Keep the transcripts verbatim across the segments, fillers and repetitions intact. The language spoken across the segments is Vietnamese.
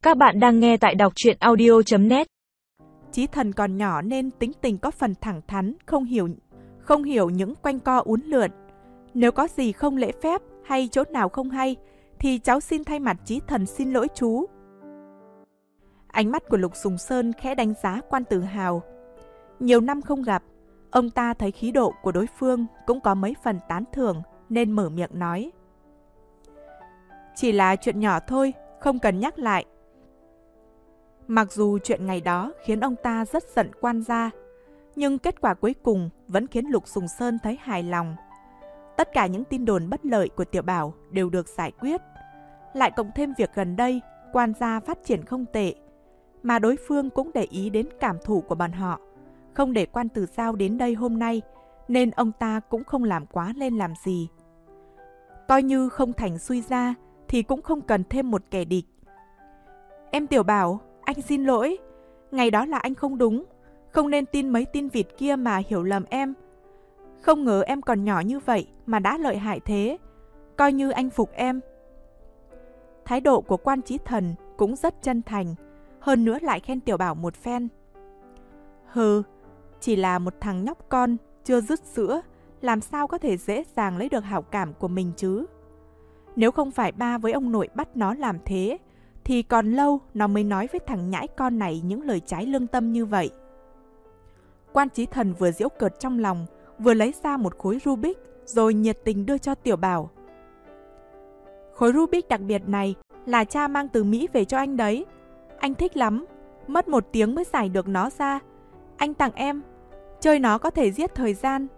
Các bạn đang nghe tại đọc truyện audio chấm net. Chí Thần còn nhỏ nên tính tình có phần thẳng thắn, không hiểu không hiểu những quanh co uốn lượn. Nếu có gì không lễ phép hay chỗ nào không hay thì cháu xin thay mặt Chí Thần xin lỗi chú. Ánh mắt của Lục Sùng Sơn khẽ đánh giá Quan Tử Hào. Nhiều năm không gặp, ông ta thấy khí độ của đối phương cũng có mấy phần tán thưởng nên mở miệng nói. Chỉ là chuyện nhỏ thôi, không cần nhắc lại. Mặc dù chuyện ngày đó khiến ông ta rất giận Quan gia, nhưng kết quả cuối cùng vẫn khiến Lục Sùng Sơn thấy hài lòng. Tất cả những tin đồn bất lợi của Tiểu Bảo đều được giải quyết. Lại cộng thêm việc gần đây Quan gia phát triển không tệ, mà đối phương cũng để ý đến cảm thụ của bọn họ, không để Quan Tử Giao đến đây hôm nay, nên ông ta cũng không làm quá lên làm gì. Coi như không thành suy ra thì cũng không cần thêm một kẻ địch. Em Tiểu Bảo, anh xin lỗi. Ngày đó là anh không đúng, không nên tin mấy tin vịt kia mà hiểu lầm em. Không ngờ em còn nhỏ như vậy mà đã lợi hại thế. Coi như anh phục em. Thái độ của Quan Chí Thần cũng rất chân thành, hơn nữa lại khen Tiểu Bảo một phen. Hừ, chỉ là một thằng nhóc con, chưa dứt sữa, làm sao có thể dễ dàng lấy được hảo cảm của mình chứ? Nếu không phải ba với ông nội bắt nó làm thế, thì còn lâu nó mới nói với thằng nhãi con này những lời trái lương tâm như vậy. Quan Chí Thần vừa giễu cợt trong lòng, vừa lấy ra một khối Rubik rồi nhiệt tình đưa cho Tiểu Bảo. Khối Rubik đặc biệt này là cha mang từ Mỹ về cho anh đấy. Anh thích lắm, mất một tiếng mới giải được nó ra. Anh tặng em, chơi nó có thể giết thời gian.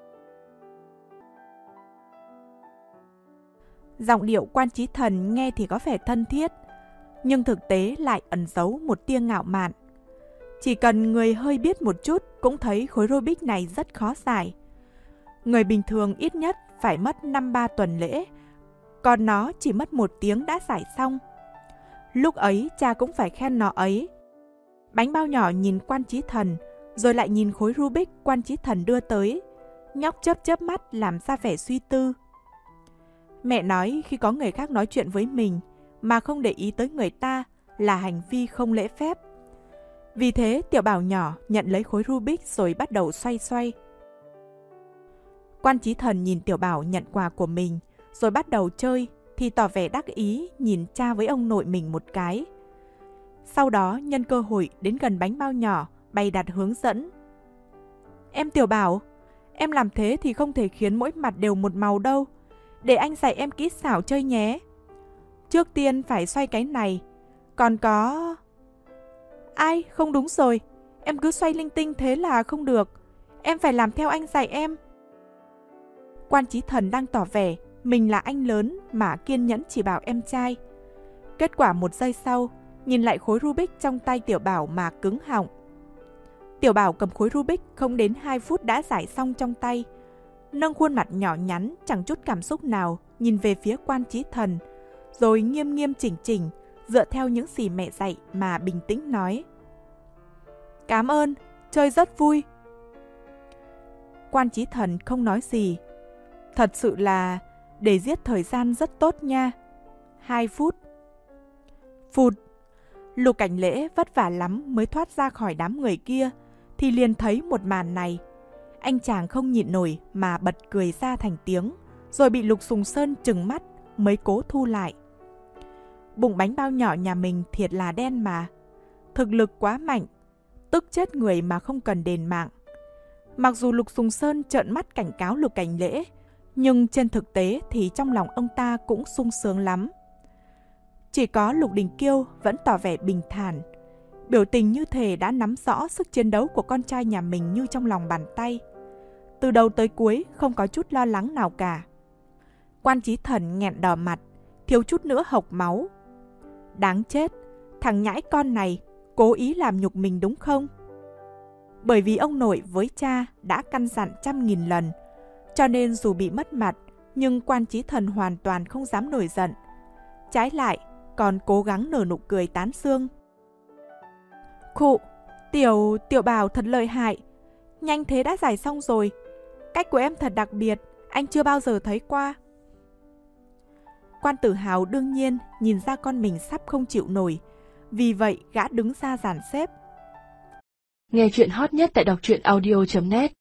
Giọng điệu Quan Chí Thần nghe thì có vẻ thân thiết, nhưng thực tế lại ẩn giấu một tia ngạo mạn. Chỉ cần người hơi biết một chút cũng thấy khối Rubik này rất khó giải. Người bình thường ít nhất phải mất năm ba tuần lễ, còn nó chỉ mất một tiếng đã giải xong. Lúc ấy cha cũng phải khen nó ấy. Bánh bao nhỏ nhìn Quan Chí Thần, rồi lại nhìn khối Rubik Quan Chí Thần đưa tới. Nhóc chớp chớp mắt làm ra vẻ suy tư. Mẹ nói khi có người khác nói chuyện với mình mà không để ý tới người ta là hành vi không lễ phép. Vì thế Tiểu Bảo nhỏ nhận lấy khối Rubik rồi bắt đầu xoay xoay. Quan Chí Thần nhìn Tiểu Bảo nhận quà của mình rồi bắt đầu chơi thì tỏ vẻ đắc ý nhìn cha với ông nội mình một cái. Sau đó nhân cơ hội đến gần bánh bao nhỏ bày đặt hướng dẫn. Em Tiểu Bảo, em làm thế thì không thể khiến mỗi mặt đều một màu đâu. Để anh dạy em kỹ xảo chơi nhé. Trước tiên phải xoay cái này. Còn có... Ai, không đúng rồi. Em cứ xoay linh tinh thế là không được. Em phải làm theo anh dạy em. Quan Chí Thần đang tỏ vẻ mình là anh lớn mà kiên nhẫn chỉ bảo em trai. Kết quả một giây sau, nhìn lại khối Rubik trong tay Tiểu Bảo mà cứng họng. Tiểu Bảo cầm khối Rubik không đến hai phút đã giải xong trong tay. Nâng khuôn mặt nhỏ nhắn chẳng chút cảm xúc nào nhìn về phía Quan Chí Thần, rồi nghiêm nghiêm chỉnh chỉnh dựa theo những gì mẹ dạy mà bình tĩnh nói. Cảm ơn, chơi rất vui. Quan Chí Thần không nói gì. Thật sự là để giết thời gian rất tốt nha. Hai phút. Phụt. Lục Cảnh Lễ vất vả lắm mới thoát ra khỏi đám người kia thì liền thấy một màn này. Anh chàng không nhịn nổi mà bật cười ra thành tiếng, rồi bị Lục Sùng Sơn trừng mắt mới cố thu lại. Bụng bánh bao nhỏ nhà mình thiệt là đen mà. Thực lực quá mạnh, tức chết người mà không cần đền mạng. Mặc dù Lục Sùng Sơn trợn mắt cảnh cáo Lục Cảnh Lễ, nhưng trên thực tế thì trong lòng ông ta cũng sung sướng lắm. Chỉ có Lục Đình Kiêu vẫn tỏ vẻ bình thản, biểu tình như thể đã nắm rõ sức chiến đấu của con trai nhà mình như trong lòng bàn tay. Từ đầu tới cuối không có chút lo lắng nào cả. Quan Chí Thần nghẹn đỏ mặt, thiếu chút nữa hộc máu. Đáng chết, thằng nhãi con này cố ý làm nhục mình đúng không? Bởi vì ông nội với cha đã căn dặn trăm nghìn lần, cho nên dù bị mất mặt, nhưng Quan Chí Thần hoàn toàn không dám nổi giận. Trái lại, còn cố gắng nở nụ cười tán dương. Khụ, Tiểu, Tiểu Bảo thật lợi hại. Nhanh thế đã giải xong rồi. Cách của em thật đặc biệt, anh chưa bao giờ thấy qua. Quan Tử Hào đương nhiên nhìn ra con mình sắp không chịu nổi, Vì vậy gã đứng ra dàn xếp. Nghe chuyện hot nhất tại đọc truyện audio chấm net.